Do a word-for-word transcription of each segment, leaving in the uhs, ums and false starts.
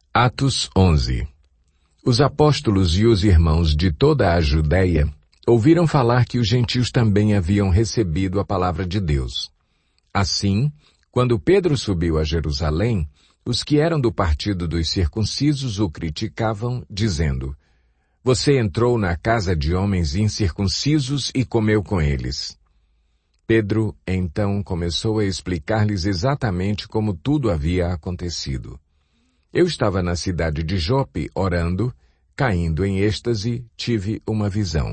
Atos onze. Os apóstolos e os irmãos de toda a Judéia ouviram falar que os gentios também haviam recebido a palavra de Deus. Assim, quando Pedro subiu a Jerusalém, os que eram do partido dos circuncisos o criticavam, dizendo: Você entrou na casa de homens incircuncisos e comeu com eles. Pedro, então, começou a explicar-lhes exatamente como tudo havia acontecido. Eu estava na cidade de Jope, orando, caindo em êxtase, tive uma visão.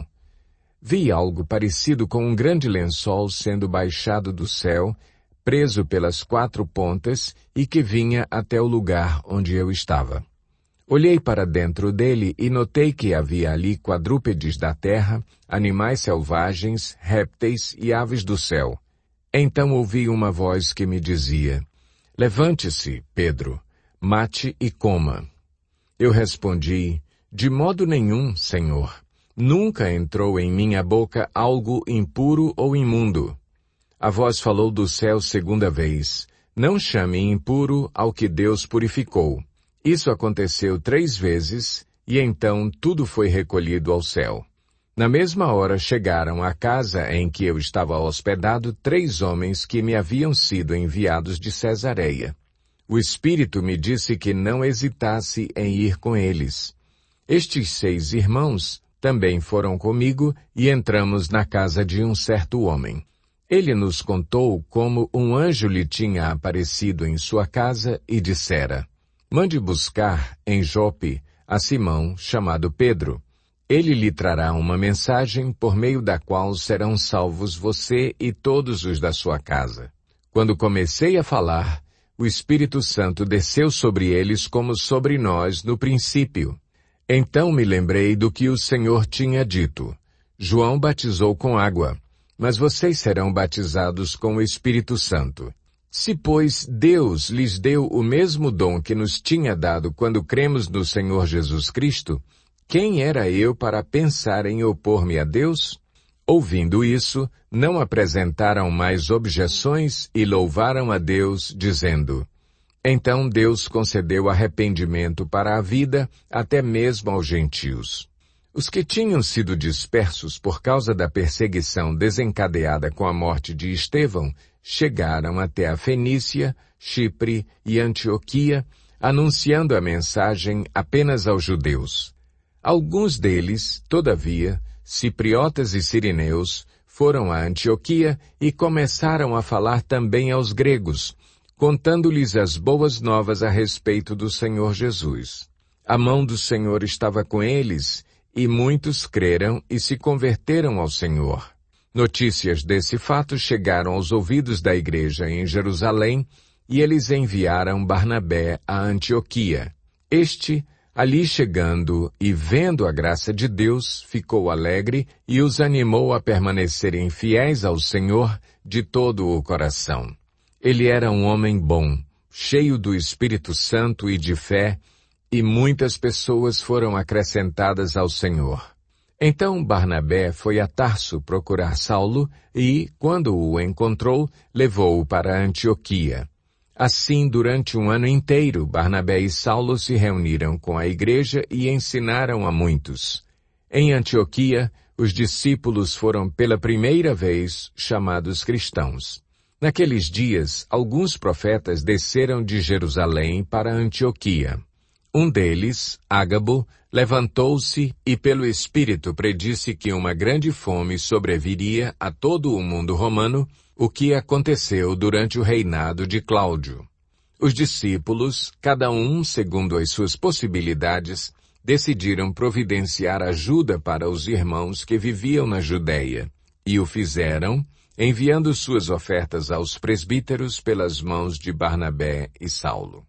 Vi algo parecido com um grande lençol sendo baixado do céu, preso pelas quatro pontas e que vinha até o lugar onde eu estava. Olhei para dentro dele e notei que havia ali quadrúpedes da terra, animais selvagens, répteis e aves do céu. Então ouvi uma voz que me dizia: Levante-se, Pedro, mate e coma. Eu respondi: De modo nenhum, Senhor. Nunca entrou em minha boca algo impuro ou imundo. A voz falou do céu segunda vez: Não chame impuro ao que Deus purificou. Isso aconteceu três vezes, e então tudo foi recolhido ao céu. Na mesma hora chegaram à casa em que eu estava hospedado três homens que me haviam sido enviados de Cesareia. O Espírito me disse que não hesitasse em ir com eles. Estes seis irmãos também foram comigo e entramos na casa de um certo homem. Ele nos contou como um anjo lhe tinha aparecido em sua casa e dissera: Mande buscar em Jope a Simão, chamado Pedro. Ele lhe trará uma mensagem por meio da qual serão salvos você e todos os da sua casa. Quando comecei a falar, o Espírito Santo desceu sobre eles como sobre nós no princípio. Então me lembrei do que o Senhor tinha dito: João batizou com água, mas vocês serão batizados com o Espírito Santo. Se, pois, Deus lhes deu o mesmo dom que nos tinha dado quando cremos no Senhor Jesus Cristo, quem era eu para pensar em opor-me a Deus? Ouvindo isso, não apresentaram mais objeções e louvaram a Deus, dizendo: Então Deus concedeu arrependimento para a vida, até mesmo aos gentios. Os que tinham sido dispersos por causa da perseguição desencadeada com a morte de Estevão, chegaram até a Fenícia, Chipre e Antioquia, anunciando a mensagem apenas aos judeus. Alguns deles, todavia, cipriotas e sirineus, foram a Antioquia e começaram a falar também aos gregos, contando-lhes as boas novas a respeito do Senhor Jesus. A mão do Senhor estava com eles, e muitos creram e se converteram ao Senhor. Notícias desse fato chegaram aos ouvidos da igreja em Jerusalém, e eles enviaram Barnabé a Antioquia. Este, ali chegando e vendo a graça de Deus, ficou alegre e os animou a permanecerem fiéis ao Senhor de todo o coração. Ele era um homem bom, cheio do Espírito Santo e de fé, e muitas pessoas foram acrescentadas ao Senhor. Então Barnabé foi a Tarso procurar Saulo e, quando o encontrou, levou-o para Antioquia. Assim, durante um ano inteiro, Barnabé e Saulo se reuniram com a igreja e ensinaram a muitos. Em Antioquia, os discípulos foram pela primeira vez chamados cristãos. Naqueles dias, alguns profetas desceram de Jerusalém para Antioquia. Um deles, Ágabo, levantou-se e pelo Espírito predisse que uma grande fome sobreviria a todo o mundo romano, o que aconteceu durante o reinado de Cláudio. Os discípulos, cada um segundo as suas possibilidades, decidiram providenciar ajuda para os irmãos que viviam na Judéia, e o fizeram, enviando suas ofertas aos presbíteros pelas mãos de Barnabé e Saulo.